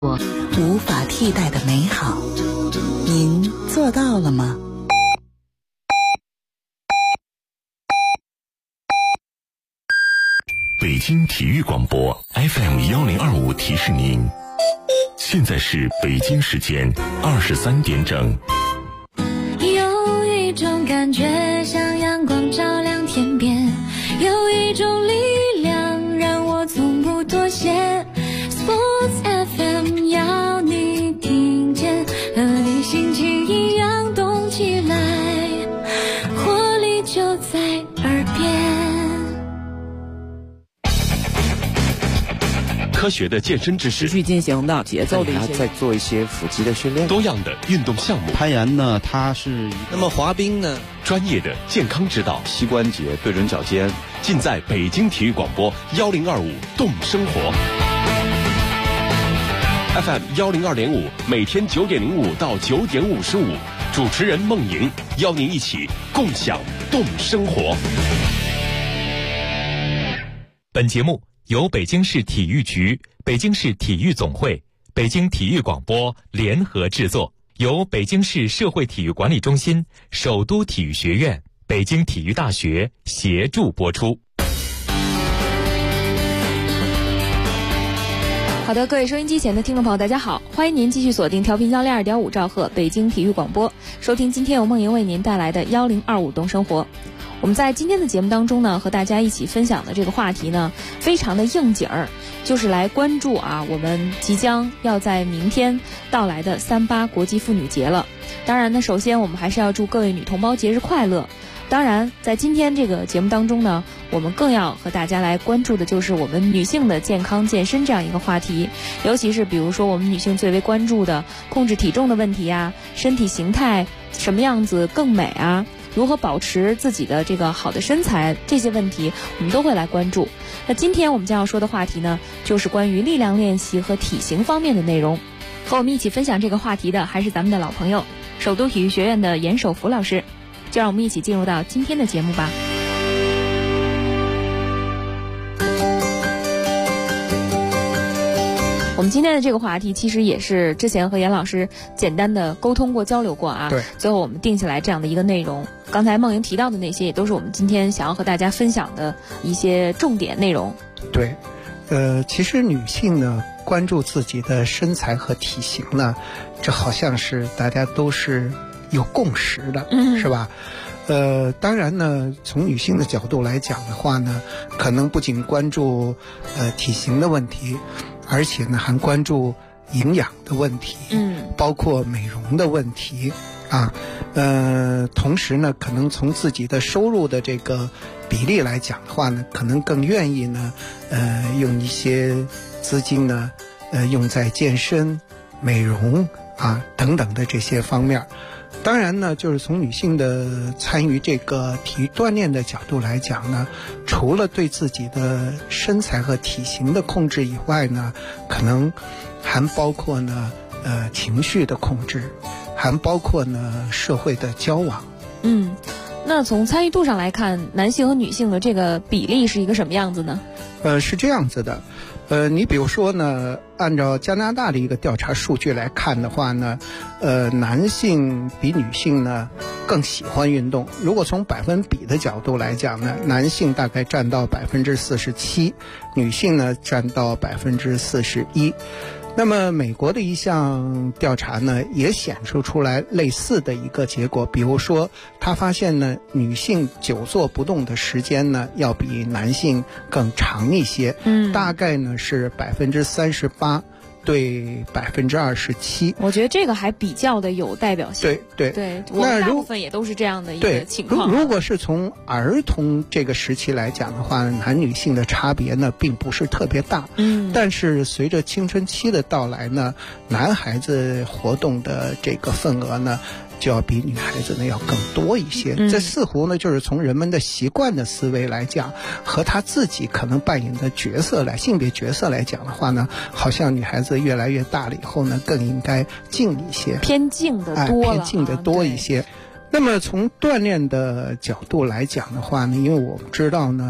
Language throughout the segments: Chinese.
我无法替代的美好，您做到了吗？ 北京体育广播 FM1025提示您，现在是北京时间23点整。 有一种感觉像阳光照亮天边，有一种力量让我从不妥协。Sports FM 要你听见，和你心情一样动起来，活力就在耳边。 科学的健身知识， 持续进行的节奏的一些， 再做一些腹肌的训练， 多样的运动项目。 攀岩呢，它是那么滑冰呢， 专业的健康指导， 膝关节对准脚尖， 尽在北京体育广播1025动生活。FM 102.5，每天9点05到9点55，主持人孟莹邀您一起共享动生活。 本节目由北京市体育局、北京市体育总会、北京体育广播联合制作，由北京市社会体育管理中心、首都体育学院、北京体育大学协助播出。 好的，各位收音机前的听众朋友，大家好，欢迎您继续锁定调频102.5兆赫北京体育广播，收听今天由梦莹为您带来的1025动生活。我们在今天的节目当中呢，和大家一起分享的这个话题呢，非常的应景儿，就是来关注我们即将要在明天到来的38国际妇女节了。当然呢，首先我们还是要祝各位女同胞节日快乐。当然，在今天这个节目当中呢，我们更要和大家来关注的就是我们女性的健康健身这样一个话题，尤其是比如说我们女性最为关注的控制体重的问题呀，身体形态什么样子更美啊，如何保持自己的这个好的身材，这些问题我们都会来关注。那今天我们将要说的话题呢，就是关于力量练习和体型方面的内容。和我们一起分享这个话题的还是咱们的老朋友，首都体育学院的严守福老师。就让我们一起进入到今天的节目吧。我们今天的这个话题其实也是之前和严老师简单的沟通过交流过啊， 对， 最后我们定下来这样的一个内容。刚才梦莹提到的那些也都是我们今天想要和大家分享的一些重点内容。 对，其实女性呢关注自己的身材和体型呢，这好像是大家都是有共识的，是吧？当然呢，从女性的角度来讲的话呢，可能不仅关注体型的问题，而且呢还关注营养的问题，包括美容的问题啊。同时呢，可能从自己的收入的这个比例来讲的话呢，可能更愿意呢，用一些资金呢，用在健身、美容啊等等的这些方面。当然呢，就是从女性的参与这个体育锻炼的角度来讲呢，除了对自己的身材和体型的控制以外呢，可能还包括呢情绪的控制，还包括呢社会的交往。 那从参与度上来看，男性和女性的这个比例是一个什么样子呢？ 是这样子的。你比如说呢，按照加拿大的一个调查数据来看的话呢，男性比女性呢更喜欢运动。如果从百分比的角度来讲呢，男性大概占到47%，女性呢占到41%。那么美国的一项调查呢，也显示出来类似的一个结果。比如说，他发现呢，女性久坐不动的时间呢，要比男性更长一些，大概呢是38%对27%。 我觉得这个还比较的有代表性。 对， 我们大部分也都是这样的一个情况。 如果是从儿童这个时期来讲的话，男女性的差别呢并不是特别大。但是随着青春期的到来呢，男孩子活动的这个份额呢，就要比女孩子呢要更多一些。这似乎呢就是从人们的习惯的思维来讲，和他自己可能扮演的角色性别角色来讲的话呢，好像女孩子越来越大了以后呢，更应该静一些， 偏静的多了， 偏静的多一些。那么从锻炼的角度来讲的话呢，因为我们知道呢，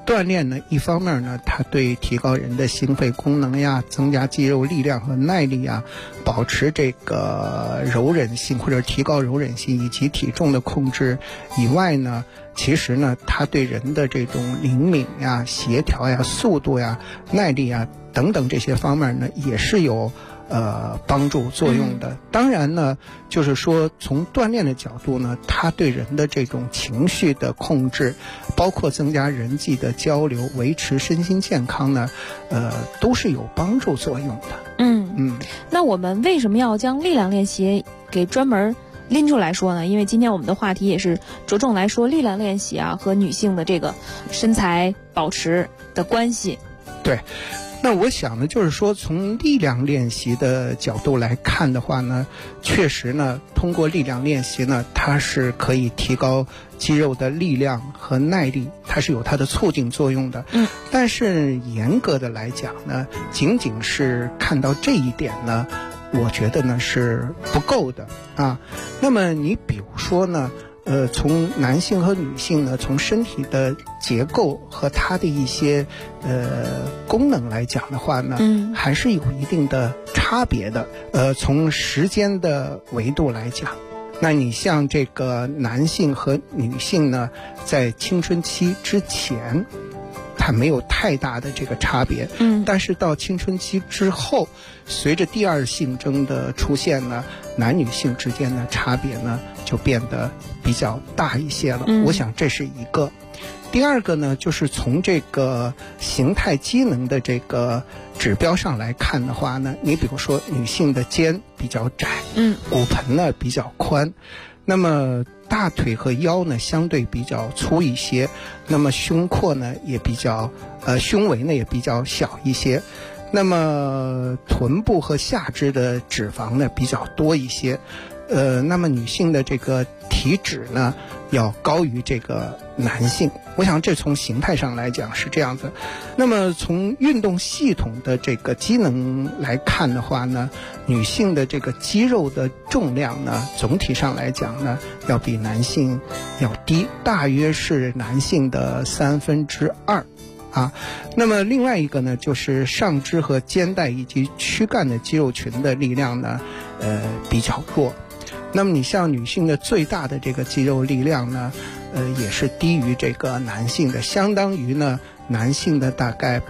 锻炼呢，一方面呢，它对提高人的心肺功能呀，增加肌肉力量和耐力呀，保持这个柔韧性或者提高柔韧性以及体重的控制以外呢，其实呢，它对人的这种灵敏呀、协调呀、速度呀、耐力呀等等这些方面呢，也是有帮助作用的。当然呢，就是说从锻炼的角度呢，它对人的这种情绪的控制，包括增加人际的交流，维持身心健康呢，都是有帮助作用的。 那我们为什么要将力量练习给专门拎出来说呢？因为今天我们的话题也是着重来说力量练习啊和女性的这个身材保持的关系。 对。那我想呢，就是说从力量练习的角度来看的话呢，确实呢，通过力量练习呢，它是可以提高肌肉的力量和耐力，它是有它的促进作用的。但是严格的来讲呢，仅仅是看到这一点呢，我觉得呢是不够的啊。那么你比如说呢，从男性和女性呢，从身体的结构和它的一些功能来讲的话呢，还是有一定的差别的。从时间的维度来讲，那你像这个男性和女性呢，在青春期之前，它没有太大的这个差别。但是到青春期之后，随着第二性征的出现呢，男女性之间的差别呢就变得比较大一些了。我想这是一个。第二个呢，就是从这个形态机能的这个指标上来看的话呢，你比如说女性的肩比较窄，骨盆呢比较宽，那么大腿和腰呢相对比较粗一些，那么胸廓呢也比较胸围呢也比较小一些，那么臀部和下肢的脂肪呢比较多一些，那么女性的这个体脂呢要高于这个男性。我想这从形态上来讲是这样子。那么从运动系统的这个机能来看的话呢，女性的这个肌肉的重量呢，总体上来讲呢要比男性要低，大约是男性的2/3啊。那么另外一个呢，就是上肢和肩带以及躯干的肌肉群的力量呢比较弱。那么你像女性的最大的这个肌肉力量呢，也是低于这个男性的，相当于呢男性的大概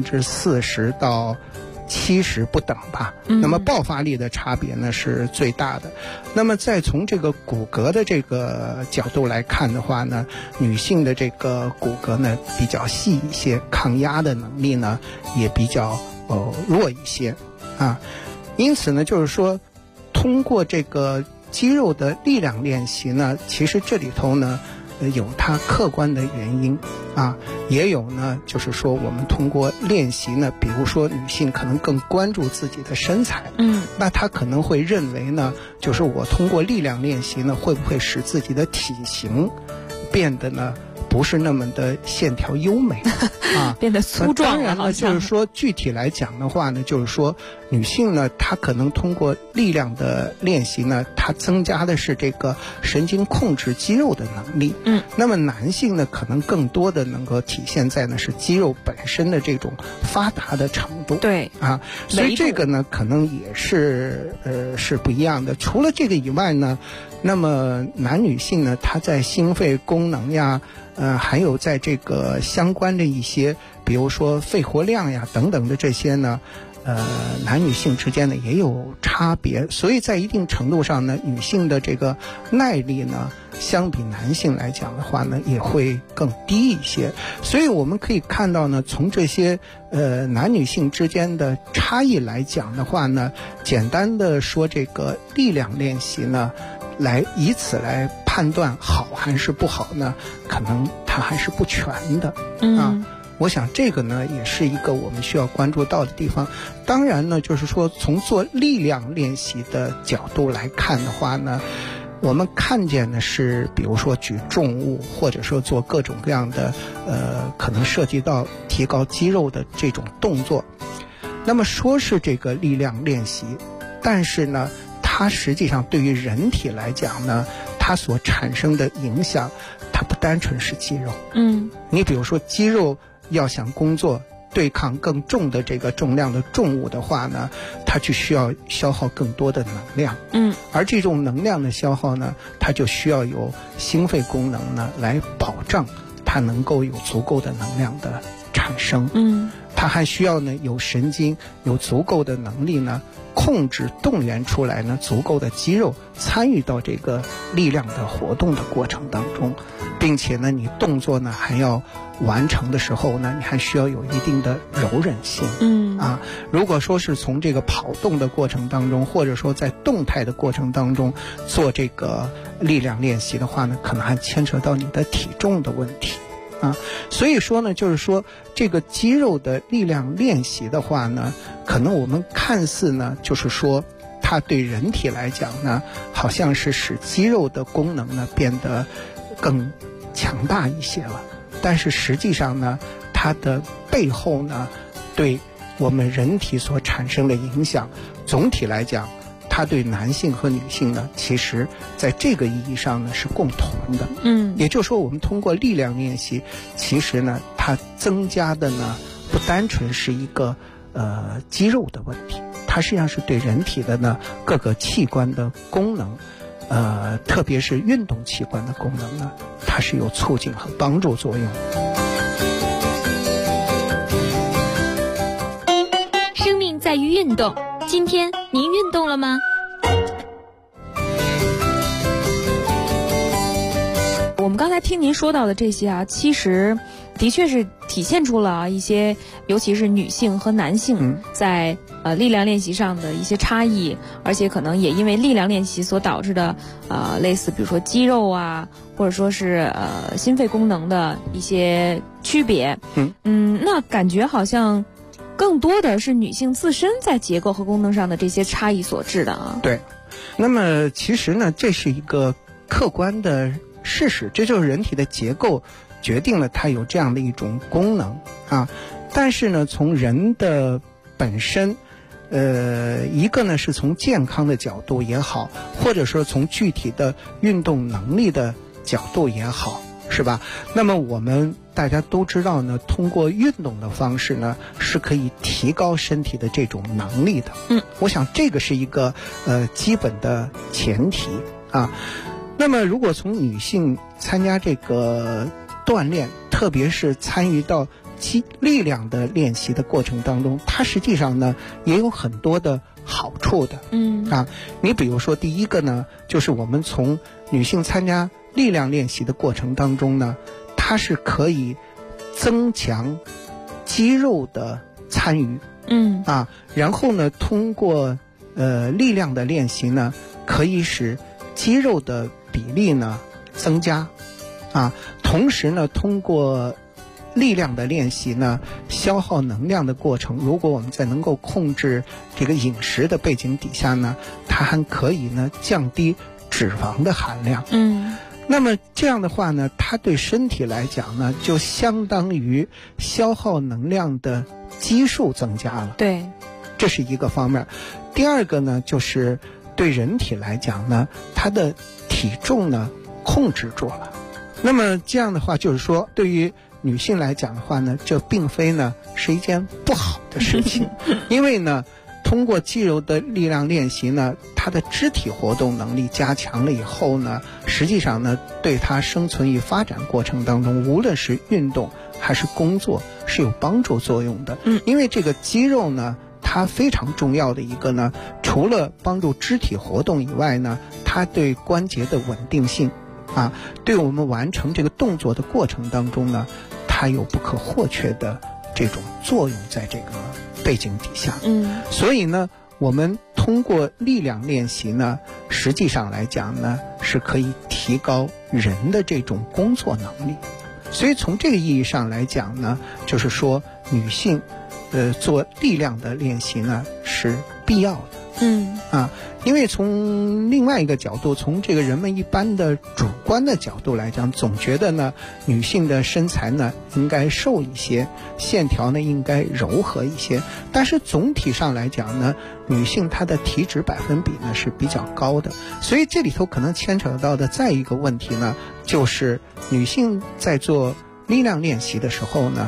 40%到70%不等吧。那么爆发力的差别呢是最大的。那么再从这个骨骼的这个角度来看的话呢，女性的这个骨骼呢比较细一些，抗压的能力呢也比较弱一些啊。因此呢，就是说通过这个肌肉的力量练习呢，其实这里头呢有它客观的原因啊，也有呢就是说我们通过练习呢，比如说女性可能更关注自己的身材，那她可能会认为呢，就是我通过力量练习呢，会不会使自己的体型变得呢不是那么的线条优美啊， 变得粗壮。 当然呢，就是说具体来讲的话呢，就是说女性呢，她可能通过力量的练习呢，她增加的是这个神经控制肌肉的能力。那么男性呢，可能更多的能够体现在呢是肌肉本身的这种发达的程度。 对啊，所以这个呢，可能也是是不一样的。除了这个以外呢，那么男女性呢，他在心肺功能呀，还有在这个相关的一些，比如说肺活量呀等等的这些呢，男女性之间呢也有差别。所以在一定程度上呢，女性的这个耐力呢，相比男性来讲的话呢，也会更低一些。所以我们可以看到呢，从这些男女性之间的差异来讲的话呢，简单的说这个力量练习呢，以此来判断好还是不好呢，可能它还是不全的啊。我想这个呢也是一个我们需要关注到的地方。当然呢，就是说从做力量练习的角度来看的话呢，我们看见的是比如说举重物，或者说做各种各样的可能涉及到提高肌肉的这种动作。那么说是这个力量练习，但是呢它实际上对于人体来讲呢，它所产生的影响，它不单纯是肌肉。你比如说肌肉要想工作对抗更重的这个重量的重物的话呢，它就需要消耗更多的能量。而这种能量的消耗呢，它就需要有心肺功能呢来保障它能够有足够的能量的产生。它还需要呢有神经有足够的能力呢控制动员出来呢足够的肌肉参与到这个力量的活动的过程当中，并且呢你动作呢还要完成的时候呢，你还需要有一定的柔韧性。如果说是从这个跑动的过程当中，或者说在动态的过程当中做这个力量练习的话呢，可能还牵扯到你的体重的问题。所以说呢，就是说这个肌肉的力量练习的话呢，可能我们看似呢，就是说它对人体来讲呢，好像是使肌肉的功能呢变得更强大一些了，但是实际上呢，它的背后呢，对我们人体所产生的影响，总体来讲，它对男性和女性呢，其实在这个意义上呢是共同的。也就是说我们通过力量练习，其实呢它增加的呢不单纯是一个肌肉的问题，它实际上是对人体的呢各个器官的功能，特别是运动器官的功能呢，它是有促进和帮助作用。 生命在于运动，今天您运动了吗？ 我们刚才听您说到的这些啊，其实的确是体现出了一些，尤其是女性和男性在力量练习上的一些差异，而且可能也因为力量练习所导致的类似比如说肌肉啊，或者说是心肺功能的一些区别。那感觉好像更多的是女性自身在结构和功能上的这些差异所致的啊。 对，那么其实呢，这是一个客观的事实，这就是人体的结构决定了它有这样的一种功能啊。但是呢，从人的本身，一个呢是从健康的角度也好，或者说从具体的运动能力的角度也好，是吧？那么我们大家都知道呢，通过运动的方式呢，是可以提高身体的这种能力的。我想这个是一个基本的前提啊。那么如果从女性参加这个锻炼，特别是参与到力量的练习的过程当中，它实际上呢也有很多的好处的。你比如说第一个呢，就是我们从女性参加力量练习的过程当中呢，它是可以增强肌肉的参与。然后呢，通过力量的练习呢，可以使肌肉的比例呢增加。同时呢，通过力量的练习呢，消耗能量的过程，如果我们在能够控制这个饮食的背景底下呢，它还可以呢降低脂肪的含量。那么这样的话呢，它对身体来讲呢，就相当于消耗能量的基数增加了。 对， 这是一个方面。第二个呢，就是对人体来讲呢，它的体重呢控制住了。那么这样的话，就是说对于女性来讲的话呢，这并非呢是一件不好的事情。因为呢，通过肌肉的力量练习呢，它的肢体活动能力加强了以后呢，实际上呢，对它生存与发展过程当中，无论是运动还是工作，是有帮助作用的。因为这个肌肉呢，它非常重要的一个呢，除了帮助肢体活动以外呢，它对关节的稳定性对我们完成这个动作的过程当中呢，它有不可或缺的这种作用在这个背景底下。所以呢，我们通过力量练习呢，实际上来讲呢，是可以提高人的这种工作能力。所以从这个意义上来讲呢，就是说女性做力量的练习呢是必要的。因为从另外一个角度，从这个人们一般的主观的角度来讲，总觉得呢，女性的身材呢应该瘦一些，线条呢应该柔和一些。但是总体上来讲呢，女性她的体脂百分比呢是比较高的。所以这里头可能牵扯到的再一个问题呢，就是女性在做力量练习的时候呢，她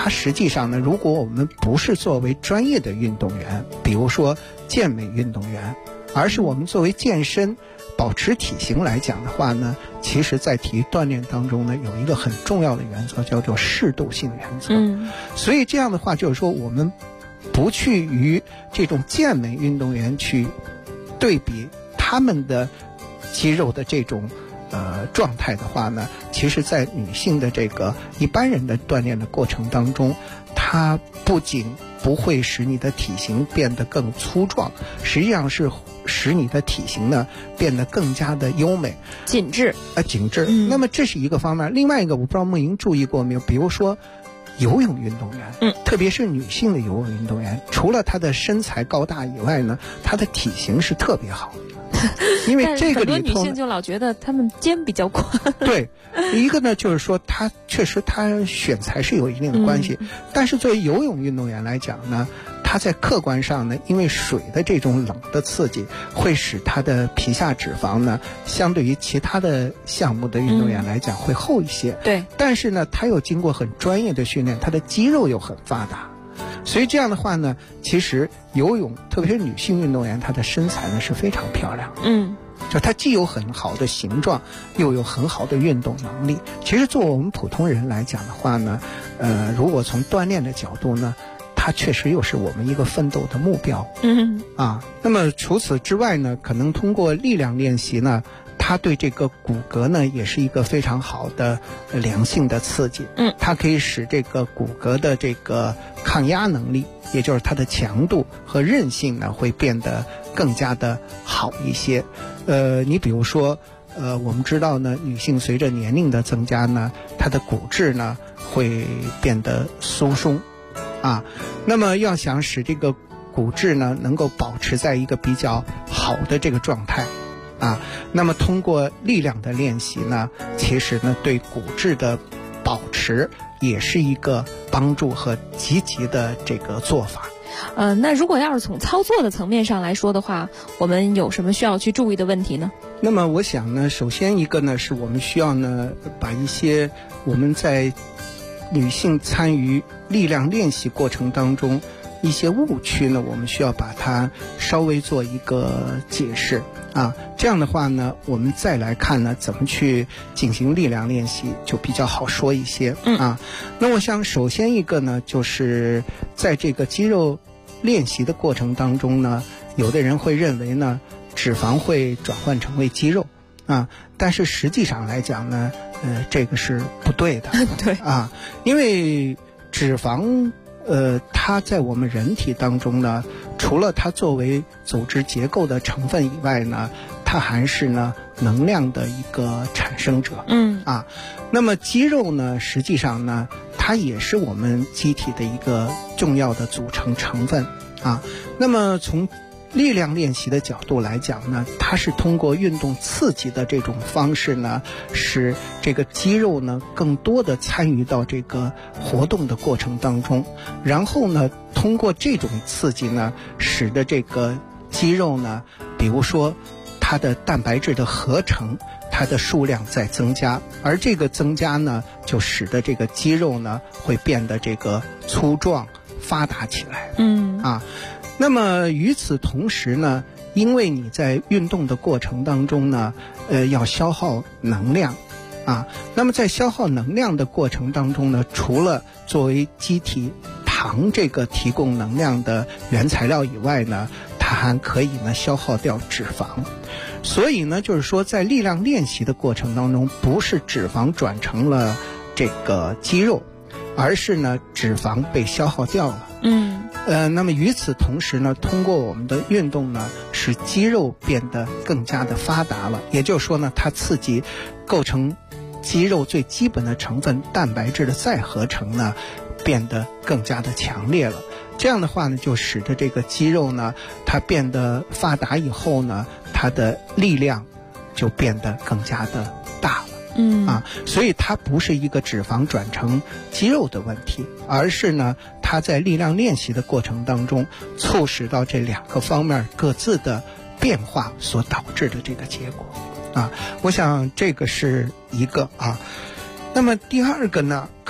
它实际上呢，如果我们不是作为专业的运动员，比如说健美运动员，而是我们作为健身保持体型来讲的话呢，其实在体育锻炼当中呢，有一个很重要的原则叫做适度性原则。所以这样的话就是说，我们不去与这种健美运动员去对比他们的肌肉的这种状态的话呢，其实在女性的这个一般人的锻炼的过程当中，它不仅不会使你的体型变得更粗壮，实际上是使你的体型呢变得更加的优美紧致。 那么这是一个方面。另外一个，我不知道梦莹注意过没有，比如说游泳运动员，特别是女性的游泳运动员，除了她的身材高大以外呢，她的体型是特别好。因为这个里头很多女性就老觉得她们肩比较宽。 对，一个呢就是说她确实她选材是有一定的关系，但是作为游泳运动员来讲呢，她在客观上呢，因为水的这种冷的刺激，会使她的皮下脂肪呢，相对于其他的项目的运动员来讲会厚一些。 对， 但是呢，她又经过很专业的训练，她的肌肉又很发达。所以这样的话呢，其实游泳，特别是女性运动员，她的身材呢是非常漂亮的。就她既有很好的形状，又有很好的运动能力。其实作为我们普通人来讲的话呢，如果从锻炼的角度呢，它确实又是我们一个奋斗的目标。那么除此之外呢，可能通过力量练习呢，它对这个骨骼呢也是一个非常好的良性的刺激。它可以使这个骨骼的这个抗压能力，也就是它的强度和韧性呢会变得更加的好一些。你比如说我们知道呢，女性随着年龄的增加呢，她的骨质呢会变得疏松那么要想使这个骨质呢能够保持在一个比较好的这个状态那么通过力量的练习呢，其实呢对骨质的保持也是一个帮助和积极的这个做法。 那如果要是从操作的层面上来说的话，我们有什么需要去注意的问题呢？ 那么我想呢，首先一个呢是我们需要呢把一些我们在女性参与力量练习过程当中一些误区呢，我们需要把它稍微做一个解释这样的话呢，我们再来看呢怎么去进行力量练习就比较好说一些那我想首先一个呢，就是在这个肌肉练习的过程当中呢，有的人会认为呢脂肪会转换成为肌肉但是实际上来讲呢这个是不对的对因为脂肪它在我们人体当中呢，除了它作为组织结构的成分以外呢，它还是呢能量的一个产生者那么肌肉呢实际上呢它也是我们机体的一个重要的组成成分那么从力量练习的角度来讲呢，它是通过运动刺激的这种方式呢，使这个肌肉呢更多的参与到这个活动的过程当中，然后呢通过这种刺激呢，使得这个肌肉呢，比如说它的蛋白质的合成，它的数量在增加，而这个增加呢，就使得这个肌肉呢会变得这个粗壮发达起来那么与此同时呢，因为你在运动的过程当中呢要消耗能量那么在消耗能量的过程当中呢，除了作为机体糖这个提供能量的原材料以外呢，它还可以呢消耗掉脂肪。所以呢就是说在力量练习的过程当中，不是脂肪转成了这个肌肉，而是呢脂肪被消耗掉了那么与此同时呢，通过我们的运动呢，使肌肉变得更加的发达了，也就是说呢，它刺激构成肌肉最基本的成分蛋白质的再合成呢，变得更加的强烈了。这样的话呢，就使得这个肌肉呢，它变得发达以后呢，它的力量就变得更加的大了。所以它不是一个脂肪转成肌肉的问题，而是呢它在力量练习的过程当中促使到这两个方面各自的变化所导致的这个结果我想这个是一个那么第二个呢，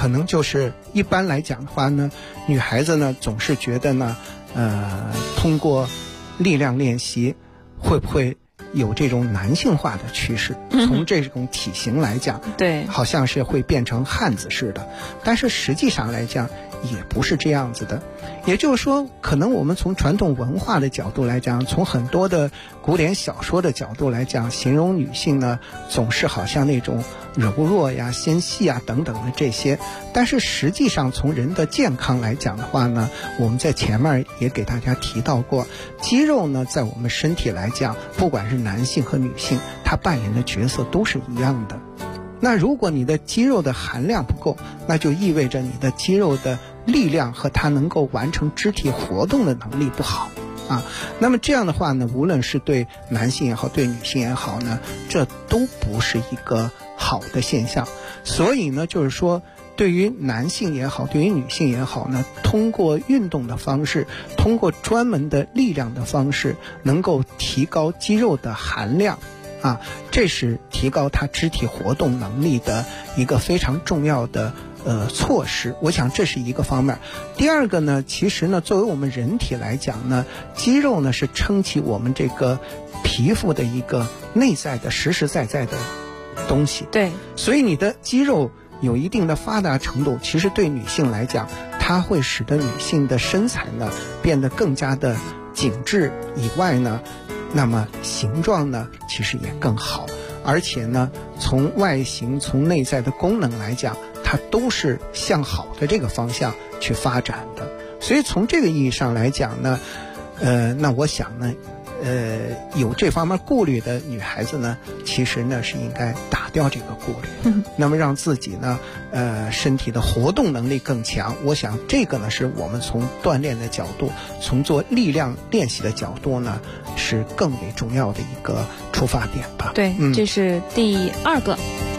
可能就是一般来讲的话呢，女孩子呢总是觉得呢，通过力量练习会不会有这种男性化的趋势？从这种体型来讲， 对， 好像是会变成汉子似的，但是实际上来讲也不是这样子的。也就是说，可能我们从传统文化的角度来讲，从很多的古典小说的角度来讲，形容女性呢总是好像那种柔弱呀、纤细啊等等的这些，但是实际上从人的健康来讲的话呢，我们在前面也给大家提到过，肌肉呢在我们身体来讲，不管是男性和女性，它扮演的角色都是一样的。那如果你的肌肉的含量不够，那就意味着你的肌肉的力量和它能够完成肢体活动的能力不好啊。那么这样的话呢，无论是对男性也好，对女性也好呢，这都不是一个好的现象。所以呢，就是说对于男性也好，对于女性也好呢，通过运动的方式，通过专门的力量的方式，能够提高肌肉的含量啊，这是提高他肢体活动能力的一个非常重要的措施。我想这是一个方面。第二个呢，其实呢，作为我们人体来讲呢，肌肉呢是撑起我们这个皮肤的一个内在的实实在在的东西。 对， 所以你的肌肉有一定的发达程度，其实对女性来讲，它会使得女性的身材呢变得更加的紧致以外呢，那么形状呢其实也更好，而且呢从外形从内在的功能来讲，它都是向好的这个方向去发展的。所以从这个意义上来讲呢，那我想呢有这方面顾虑的女孩子呢，其实呢是应该打掉这个顾虑，那么让自己呢身体的活动能力更强。我想这个呢是我们从锻炼的角度，从做力量练习的角度呢，是更为重要的一个出发点吧。 对，这是第二个。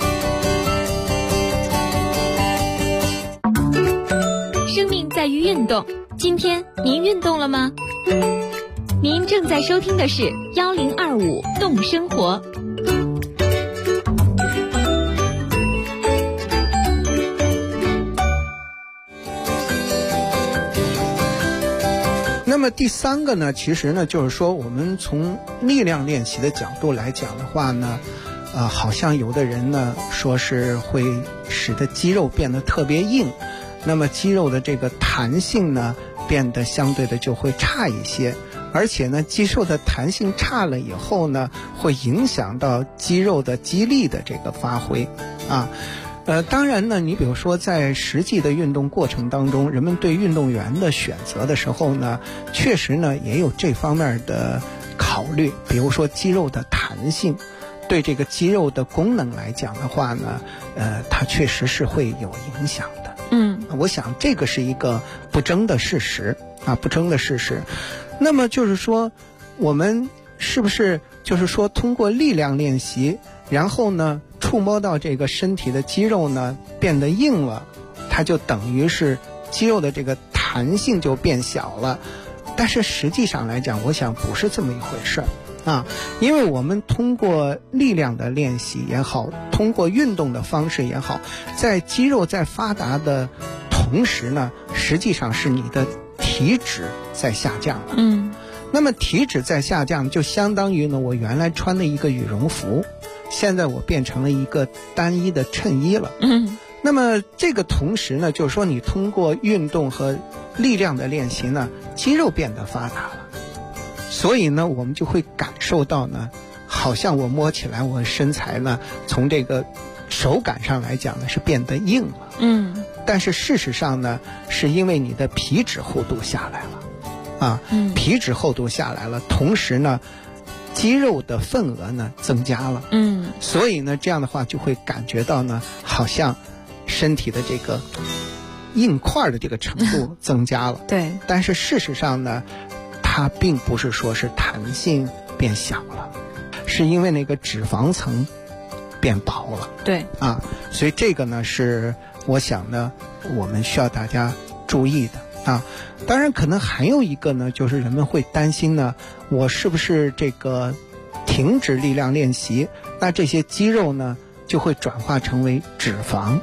生命在于运动，今天您运动了吗？您正在收听的是1025动生活。 那么第三个呢，其实呢就是说，我们从力量练习的角度来讲的话呢，好像有的人呢说是会使得肌肉变得特别硬，那么肌肉的这个弹性呢变得相对的就会差一些，而且呢肌肉的弹性差了以后呢，会影响到肌肉的肌力的这个发挥啊。当然呢，你比如说在实际的运动过程当中，人们对运动员的选择的时候呢，确实呢也有这方面的考虑，比如说肌肉的弹性，对这个肌肉的功能来讲的话呢，它确实是会有影响的。我想这个是一个不争的事实啊，不争的事实。那么就是说，我们是不是就是说通过力量练习，然后呢触摸到这个身体的肌肉呢变得硬了，它就等于是肌肉的这个弹性就变小了？但是实际上来讲，我想不是这么一回事啊，因为我们通过力量的练习也好，通过运动的方式也好，在肌肉在发达的同时呢，实际上是你的体脂在下降了。那么体脂在下降，就相当于呢，我原来穿的一个羽绒服，现在我变成了一个单一的衬衣了。那么这个同时呢，就是说你通过运动和力量的练习呢，肌肉变得发达了，所以呢我们就会感受到呢，好像我摸起来我身材呢，从这个手感上来讲呢是变得硬了。但是事实上呢，是因为你的皮脂厚度下来了啊，皮脂厚度下来了，同时呢肌肉的份额呢增加了。所以呢这样的话就会感觉到呢，好像身体的这个硬块的这个程度增加了。 对， 但是事实上呢，它并不是说是弹性变小了，是因为那个脂肪层变薄了。 对啊，所以这个呢是我想呢我们需要大家注意的啊。当然可能还有一个呢，就是人们会担心呢，我是不是这个停止力量练习，那这些肌肉呢就会转化成为脂肪。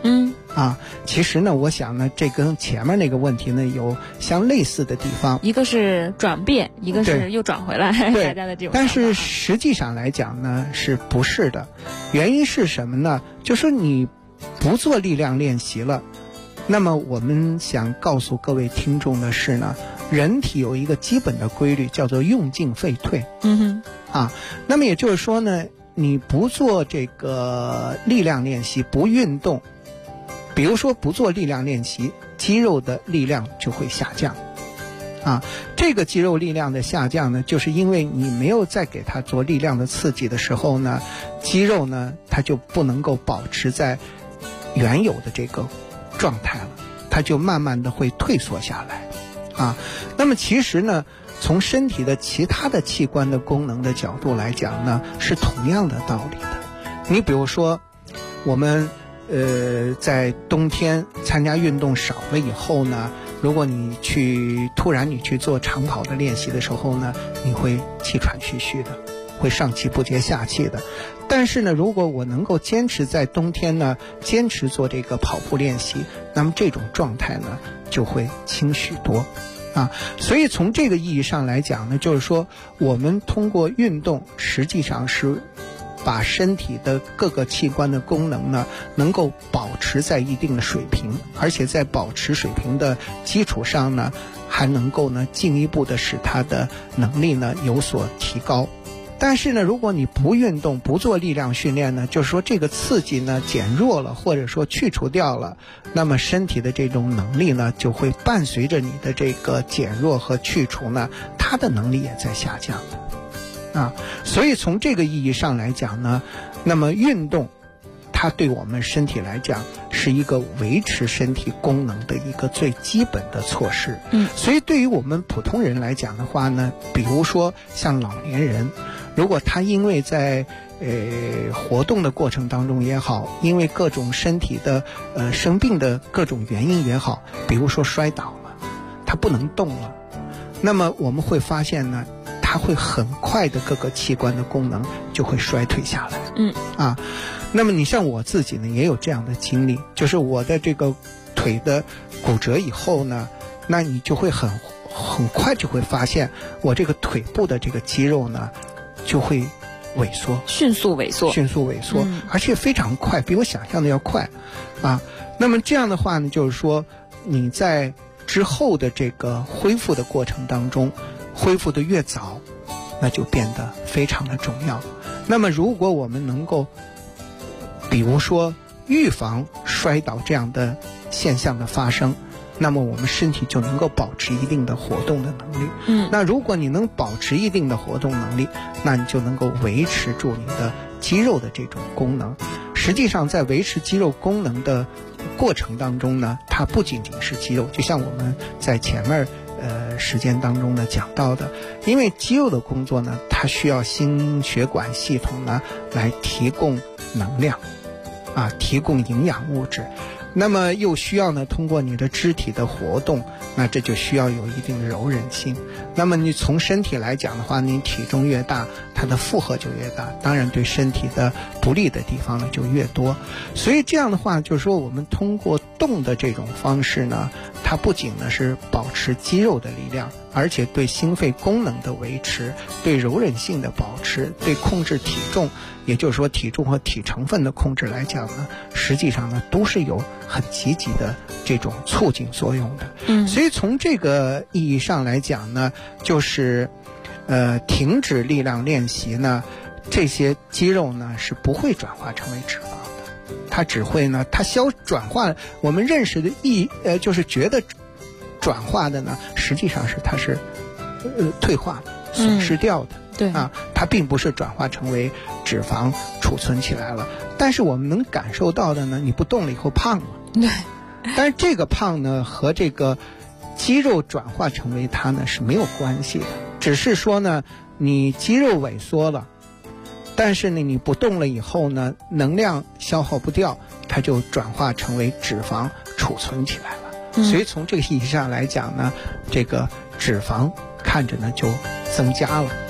其实呢，我想呢，这跟前面那个问题呢有相类似的地方， 一个是转变，一个是又转回来，大家的这种。 但是实际上来讲呢，是不是的？原因是什么呢？就是你不做力量练习了，那么我们想告诉各位听众的是呢，人体有一个基本的规律，叫做用进废退。那么也就是说呢，你不做这个力量练习，不运动。比如说不做力量练习，肌肉的力量就会下降这个肌肉力量的下降呢，就是因为你没有再给它做力量的刺激的时候呢，肌肉呢它就不能够保持在原有的这个状态了，它就慢慢的会退缩下来那么其实呢，从身体的其他的器官的功能的角度来讲呢，是同样的道理的。你比如说我们在冬天参加运动少了以后呢，如果你突然去做长跑的练习的时候呢，你会气喘吁吁的，会上气不接下气的。但是呢，如果我能够坚持在冬天呢，坚持做这个跑步练习，那么这种状态呢就会轻许多所以从这个意义上来讲呢，就是说我们通过运动实际上是把身体的各个器官的功能呢能够保持在一定的水平，而且在保持水平的基础上呢，还能够呢进一步的使它的能力呢有所提高。但是呢，如果你不运动，不做力量训练呢，就是说这个刺激呢减弱了，或者说去除掉了，那么身体的这种能力呢就会伴随着你的这个减弱和去除呢，它的能力也在下降所以从这个意义上来讲呢，那么运动它对我们身体来讲是一个维持身体功能的一个最基本的措施所以对于我们普通人来讲的话呢，比如说像老年人，如果他因为在活动的过程当中也好，因为各种身体的生病的各种原因也好，比如说摔倒了，他不能动了，那么我们会发现呢，它会很快的各个器官的功能就会衰退下来那么你像我自己呢也有这样的经历，就是我的这个腿的骨折以后呢，那你就会很快就会发现我这个腿部的这个肌肉呢就会萎缩， 迅速萎缩而且非常快，比我想象的要快那么这样的话呢，就是说你在之后的这个恢复的过程当中，恢复的越早，那就变得非常的重要。那么如果我们能够比如说预防摔倒这样的现象的发生，那么我们身体就能够保持一定的活动的能力那如果你能保持一定的活动能力，那你就能够维持住你的肌肉的这种功能。实际上在维持肌肉功能的过程当中呢，它不仅仅是肌肉，就像我们在前面时间当中呢讲到的，因为肌肉的工作呢，它需要心血管系统呢来提供能量提供营养物质，那么又需要呢通过你的肢体的活动，那这就需要有一定的柔韧性。那么你从身体来讲的话，你体重越大，它的负荷就越大，当然对身体的不利的地方呢就越多。所以这样的话，就是说我们通过动的这种方式呢，它不仅呢是保持肌肉的力量，而且对心肺功能的维持，对柔韧性的保持，对控制体重，也就是说体重和体成分的控制来讲呢，实际上呢都是有很积极的这种促进作用的。所以从这个意义上来讲呢，就是停止力量练习呢，这些肌肉呢是不会转化成为脂肪的，它只会呢它转化我们认识的就是觉得转化的呢，实际上是它是退化的，损失掉的。 对它并不是转化成为脂肪储存起来了，但是我们能感受到的呢，你不动了以后胖了。 对， 但是这个胖呢和这个肌肉转化成为它呢是没有关系的，只是说呢你肌肉萎缩了，但是呢你不动了以后呢，能量消耗不掉，它就转化成为脂肪储存起来了。所以从这个意义上来讲呢，这个脂肪看着呢就增加了。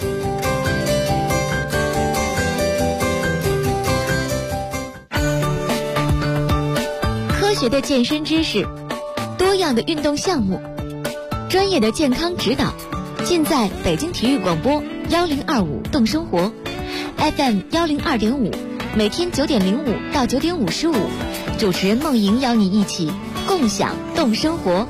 学的健身知识，多样的运动项目，专业的健康指导，尽在北京体育广播1025动生活 FM 102.5，每天9点05到9点55，主持人梦莹邀你一起共享动生活。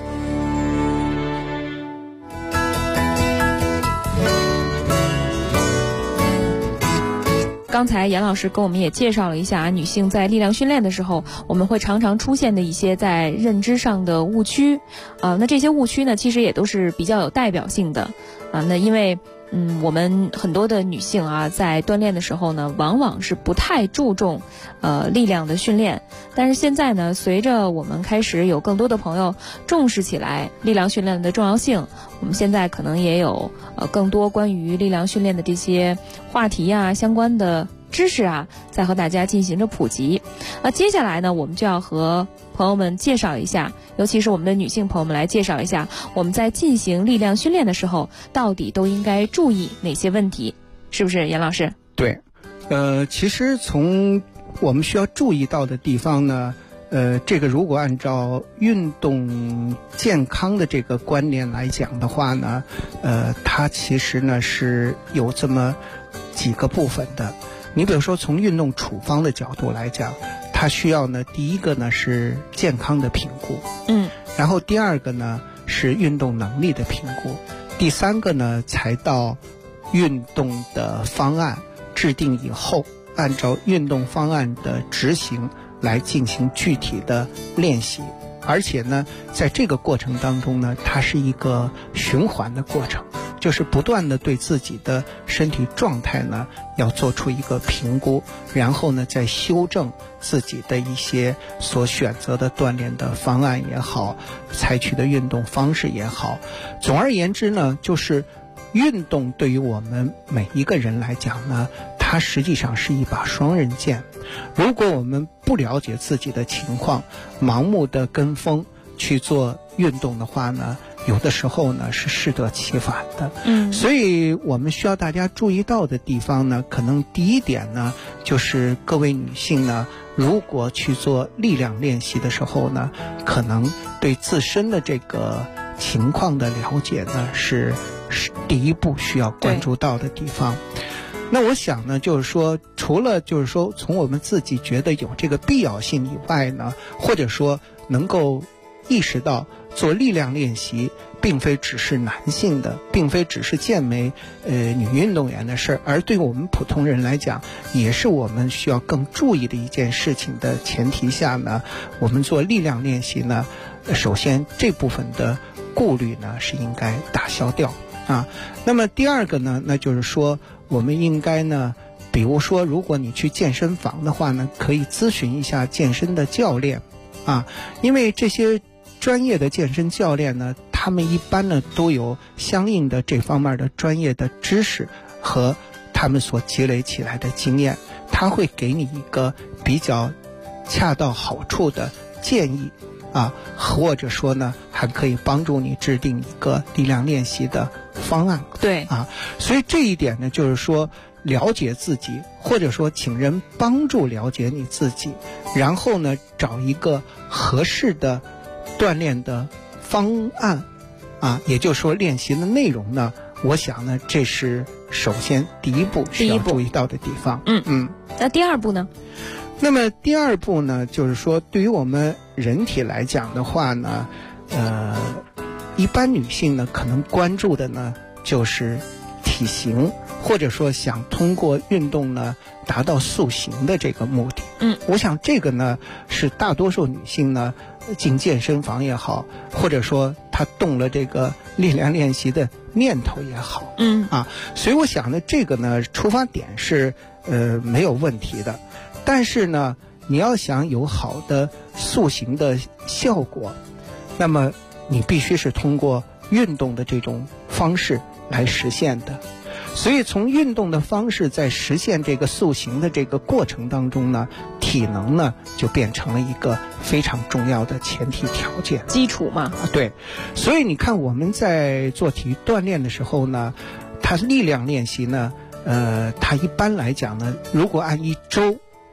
刚才严老师给我们也介绍了一下女性在力量训练的时候，我们会常常出现的一些在认知上的误区。那这些误区呢，其实也都是比较有代表性的。那因为我们很多的女性啊，在锻炼的时候呢，往往是不太注重力量的训练。但是现在呢，随着我们开始有更多的朋友重视起来力量训练的重要性，我们现在可能也有更多关于力量训练的这些话题啊，相关的知识啊，在和大家进行着普及。接下来呢，我们就要和朋友们介绍一下，尤其是我们的女性朋友们来介绍一下，我们在进行力量训练的时候，到底都应该注意哪些问题，是不是严老师？ 对，其实从我们需要注意到的地方呢，这个如果按照运动健康的这个观念来讲的话呢，它其实呢是有这么几个部分的。你比如说从运动处方的角度来讲，它需要呢，第一个呢是健康的评估，然后第二个呢是运动能力的评估，第三个呢才到运动的方案制定以后，按照运动方案的执行来进行具体的练习。而且呢，在这个过程当中呢，它是一个循环的过程，就是不断的对自己的身体状态呢要做出一个评估，然后呢再修正自己的一些所选择的锻炼的方案也好，采取的运动方式也好。总而言之呢，就是运动对于我们每一个人来讲呢，它实际上是一把双刃剑。如果我们不了解自己的情况，盲目的跟风去做运动的话呢，有的时候呢是适得其反的。所以我们需要大家注意到的地方呢，可能第一点呢，就是各位女性呢，如果去做力量练习的时候呢，可能对自身的这个情况的了解呢，是第一步需要关注到的地方。那我想呢，就是说，除了就是说从我们自己觉得有这个必要性以外呢，或者说能够意识到做力量练习并非只是男性的，并非只是健美女运动员的事儿，而对我们普通人来讲，也是我们需要更注意的一件事情的前提下呢，我们做力量练习呢，首先这部分的顾虑呢是应该打消掉啊。那么第二个呢，那就是说我们应该呢，比如说如果你去健身房的话呢，可以咨询一下健身的教练啊，因为这些专业的健身教练呢，他们一般呢都有相应的这方面的专业的知识和他们所积累起来的经验，他会给你一个比较恰到好处的建议啊，或者说呢还可以帮助你制定一个力量练习的方案。 对啊，所以这一点呢，就是说了解自己，或者说请人帮助了解你自己，然后呢找一个合适的锻炼的方案啊，也就是说练习的内容呢，我想呢这是首先第一步需要注意到的地方。 那第二步呢？ 那么第二步呢，就是说对于我们人体来讲的话呢，一般女性呢可能关注的呢就是体型，或者说想通过运动呢达到塑形的这个目的。我想这个呢是大多数女性呢进健身房也好，或者说她动了这个力量练习的念头也好，所以我想呢这个呢出发点是没有问题的。但是呢，你要想有好的塑形的效果，那么你必须是通过运动的这种方式来实现的。所以从运动的方式在实现这个塑形的这个过程当中呢，体能呢就变成了一个非常重要的前提条件， 基础嘛。 对，所以你看我们在做体育锻炼的时候呢，它力量练习呢，它一般来讲呢，如果按一周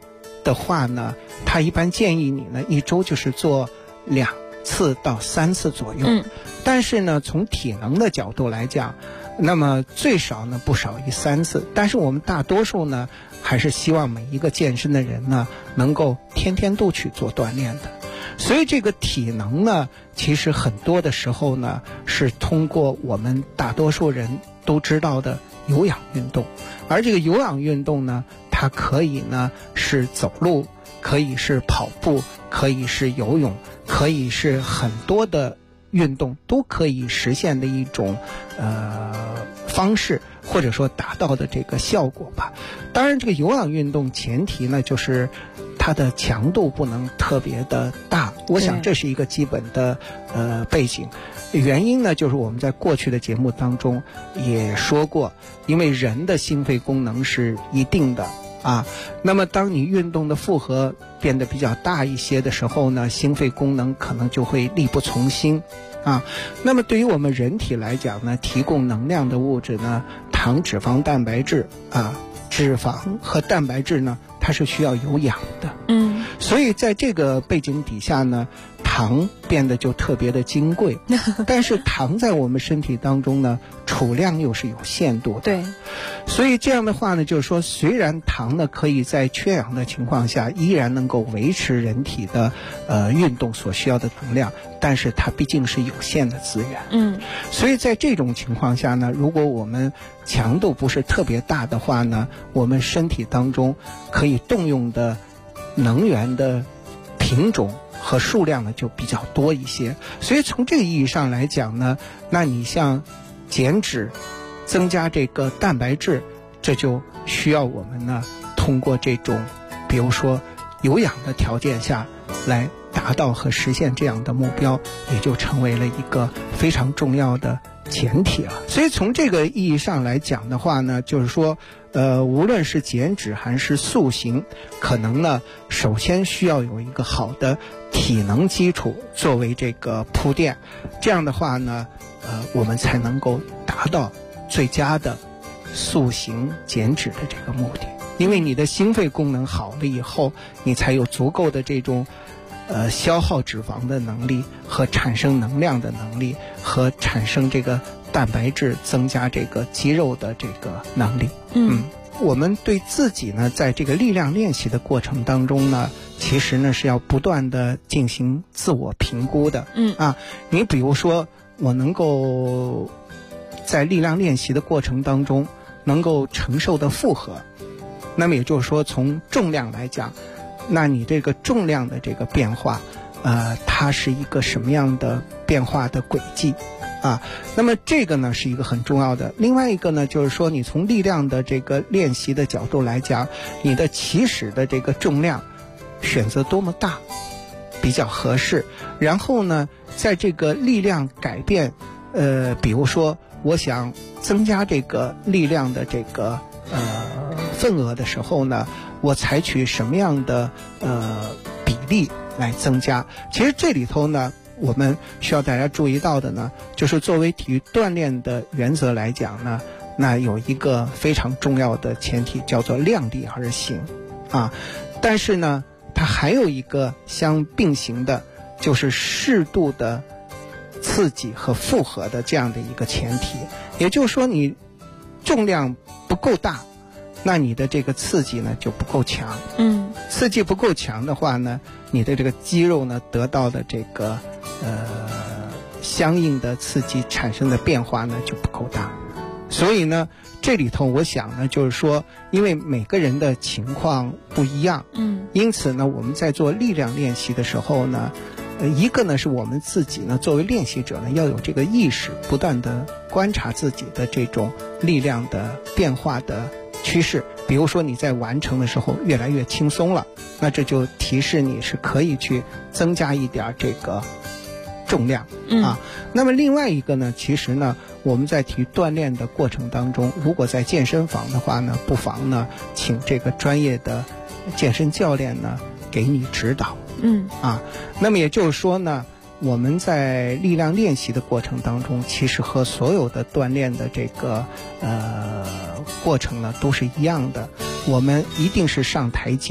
的话呢，他一般建议你呢1周就是做2次到3次左右。但是呢，从体能的角度来讲，那么最少呢不少于3次。但是我们大多数呢，还是希望每一个健身的人呢，能够天天都去做锻炼的。所以这个体能呢，其实很多的时候呢，是通过我们大多数人都知道的有氧运动。而这个有氧运动呢，它可以呢是走路，可以是跑步，可以是游泳，可以是很多的运动都可以实现的一种方式，或者说达到的这个效果吧。当然这个有氧运动前提呢，就是它的强度不能特别的大，我想这是一个基本的背景。原因呢，就是我们在过去的节目当中也说过，因为人的心肺功能是一定的那么当你运动的负荷变得比较大一些的时候呢，心肺功能可能就会力不从心那么对于我们人体来讲呢，提供能量的物质呢，糖、脂肪、蛋白质脂肪和蛋白质呢，它是需要有氧的。所以在这个背景底下呢，糖变得就特别的金贵。但是糖在我们身体当中呢，储量又是有限度的。 对。 所以这样的话呢，就是说虽然糖呢可以在缺氧的情况下依然能够维持人体的运动所需要的能量，但是它毕竟是有限的资源。所以在这种情况下呢，如果我们强度不是特别大的话呢，我们身体当中可以动用的能源的品种和数量呢就比较多一些。所以从这个意义上来讲呢，那你像减脂增加这个蛋白质，这就需要我们呢通过这种比如说有氧的条件下来达到和实现这样的目标，也就成为了一个非常重要的前提了。所以从这个意义上来讲的话呢，就是说无论是减脂还是塑形，可能呢首先需要有一个好的体能基础作为这个铺垫，这样的话呢我们才能够达到最佳的塑形减脂的这个目的。因为你的心肺功能好了以后，你才有足够的这种消耗脂肪的能力和产生能量的能力，和产生这个蛋白质增加这个肌肉的这个能力。我们对自己呢在这个力量练习的过程当中呢，其实呢是要不断的进行自我评估的。你比如说我能够在力量练习的过程当中能够承受的负荷，那么也就是说从重量来讲，那你这个重量的这个变化它是一个什么样的变化的轨迹那么这个呢是一个很重要的。另外一个呢，就是说你从力量的这个练习的角度来讲，你的起始的这个重量选择多么大比较合适，然后呢在这个力量改变比如说我想增加这个力量的这个份额的时候呢，我采取什么样的比例来增加。其实这里头呢我们需要大家注意到的呢，就是作为体育锻炼的原则来讲呢，那有一个非常重要的前提叫做量力而行但是呢它还有一个相并行的，就是适度的刺激和负荷的这样的一个前提。也就是说你重量不够大，那你的这个刺激呢就不够强。刺激不够强的话呢，你的这个肌肉呢得到的这个相应的刺激产生的变化呢就不够大。所以呢这里头我想呢，就是说因为每个人的情况不一样因此呢我们在做力量练习的时候呢一个呢是我们自己呢作为练习者呢要有这个意识，不断的观察自己的这种力量的变化的趋势。比如说你在完成的时候越来越轻松了，那这就提示你是可以去增加一点这个重量那么另外一个呢，其实呢我们在体育锻炼的过程当中，如果在健身房的话呢，不妨呢请这个专业的健身教练呢给你指导那么也就是说呢，我们在力量练习的过程当中，其实和所有的锻炼的这个过程呢都是一样的。我们一定是上台阶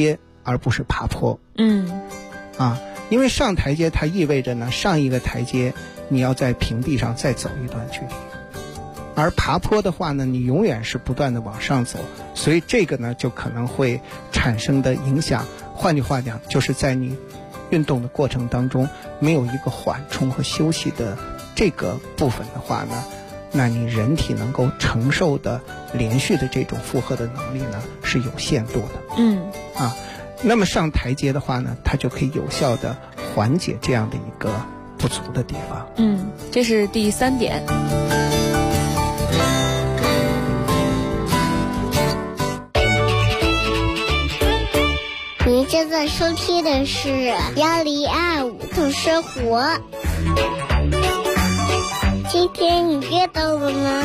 而不是爬坡。因为上台阶它意味着呢，上一个台阶你要在平地上再走一段距离，而爬坡的话呢，你永远是不断的往上走，所以这个呢就可能会产生的影响。换句话讲，就是在你运动的过程当中没有一个缓冲和休息的这个部分的话呢，那你人体能够承受的连续的这种负荷的能力呢是有限度的。那么上台阶的话呢，它就可以有效的缓解这样的一个不足的地方。 这是第3点。 您正在收听的是1025懂生活。今天你遇到了吗？